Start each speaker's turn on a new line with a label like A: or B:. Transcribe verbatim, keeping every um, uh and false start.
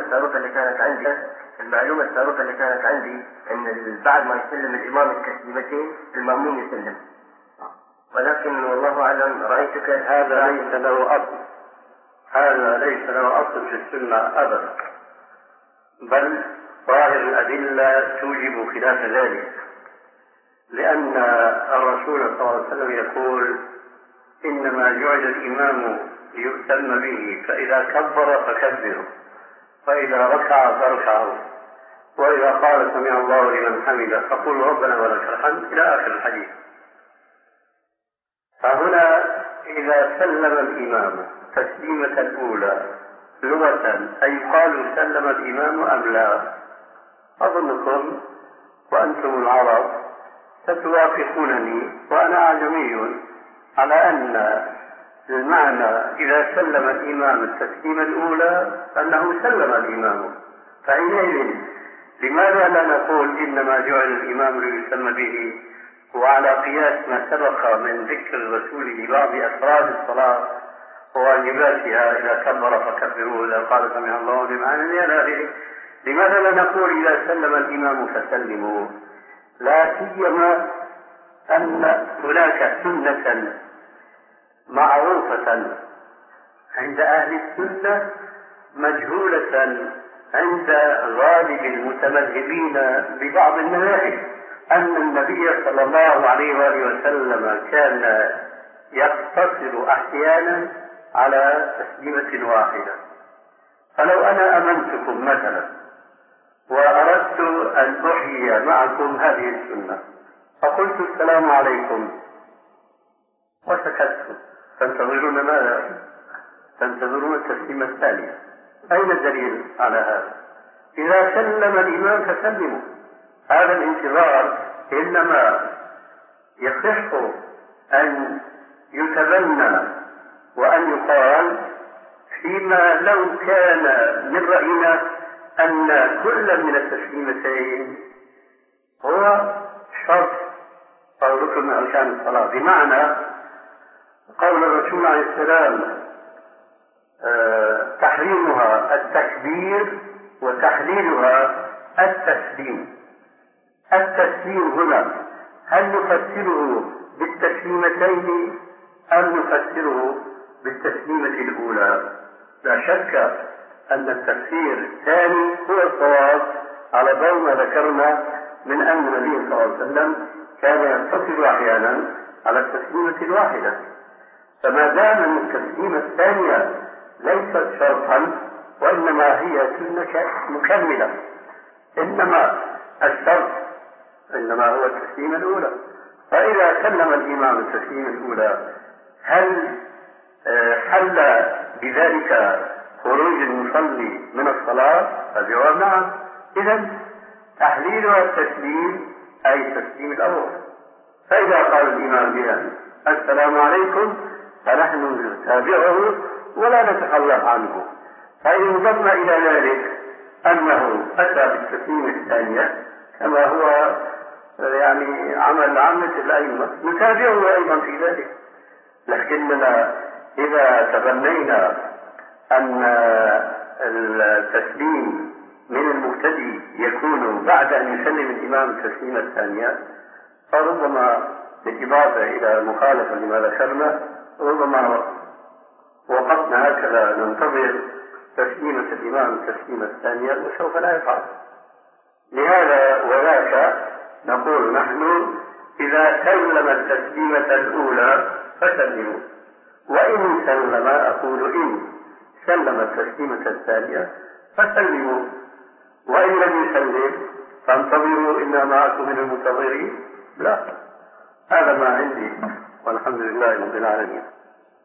A: السابقة اللي كانت عندي المعلومة السابقة اللي كانت عندي إن بعد ما يسلم الإمام التسليمتين المأموم يسلم، ولكن والله أعلم رأيتك
B: هذا ليس له أصل، هذا ليس له أصل في السنة أبدا، بل ظاهر الأدلة توجب خلاف ذلك، لأن الرسول صلى الله عليه وسلم يقول إنما جعل الإمام ليؤتم به، فإذا كبر فكبروا، فإذا ركع فاركعوا، وإذا قال سمع الله لمن حمده فقولوا ربنا ولك الحمد إلى آخر الحديث. فهنا إذا سلم الإمام تسليمة الأولى لغة أي قالوا سلم الإمام أم لا، أظنكم وأنتم العرب ستوافقونني وأنا أعجمي على أن المعنى إذا سلم الإمام التسليمة الأولى أنه سلم الإمام، فحينئذ لماذا لا نقول إنما جعل الإمام ليسمى به، وعلى قياس ما سبق من ذكر الرسول لبعض أفراد الصلاة وواجباتها إذا كبر فكبروا إذا قال سمع الله لمن حمده، لماذا لا نقول إذا سلم الإمام فسلموا؟ لا سيما أن هناك سنة معروفة عند أهل السنة مجهولة عند غالب المتمذهبين ببعض المذاهب، أن النبي صلى الله عليه وآله وسلم كان يقتصر أحيانا على تسليمة واحدة. فلو أنا أمنتكم مثلا وأردت أن أحيي معكم هذه السنة فقلت السلام عليكم وسكتت، تنتظرون ماذا؟ تنتظرون التسليمة الثانية. أين الدليل على هذا؟ إذا سلم الإمام فسلموا. هذا الانتظار إنما يصح أن يتبنى وأن يقال فيما لو كان من رأينا أن كل من التسليمتين هو شرط أو ركن من أركان الصلاة، بمعنى قول الرسول عليه السلام أه تحريمها التكبير وتحليلها التسليم. التسليم هنا هل نفسره بالتسليمتين أم نفسره بالتسليمة الأولى؟ لا شك أن التفسير الثاني هو الصواب على ضوء ما ذكرنا من أن النبي صلى الله عليه وسلم كان يقتصر أحيانا على التسليمة الواحدة، فما دام أن التسليمة الثانية ليست شرطا وإنما هي سنة مكملة، إنما الشرط إنما هو التسليمة الأولى. فإذا سلم الإمام التسليمة الأولى هل حل بذلك خروج المصلي من الصلاة؟ الجواب نعم. إذن تحليلها التسليم أي التسليم الأول. فإذا قال الإمام بها السلام عليكم فنحن نتابعه ولا نتخلف عنه. فإن انضم إلى ذلك أنه أتى بالتسليم الثانية كما هو يعني عمل عامة الأئمة نتابعه أيضا في ذلك، لكننا إذا تبنينا أن التسليم من المبتدئ يكون بعد أن يسلم الإمام التسليمة الثانية فربما بالإضافة إلى مخالفة لما ذكرنا ربما وقفنا هكذا ننتظر تسليمة الإمام التسليمة الثانية وسوف لا يفعل. لهذا وذاك نقول نحن إذا سلم التسليمة الأولى فسلموا، وإن سلم أقول إن سلم التسليمة الثانية فسلموا، وإن لم يسلم فانتظروا إنا معكم من المنتظرين. لا، هذا ما عندي والحمد لله رب العالمين.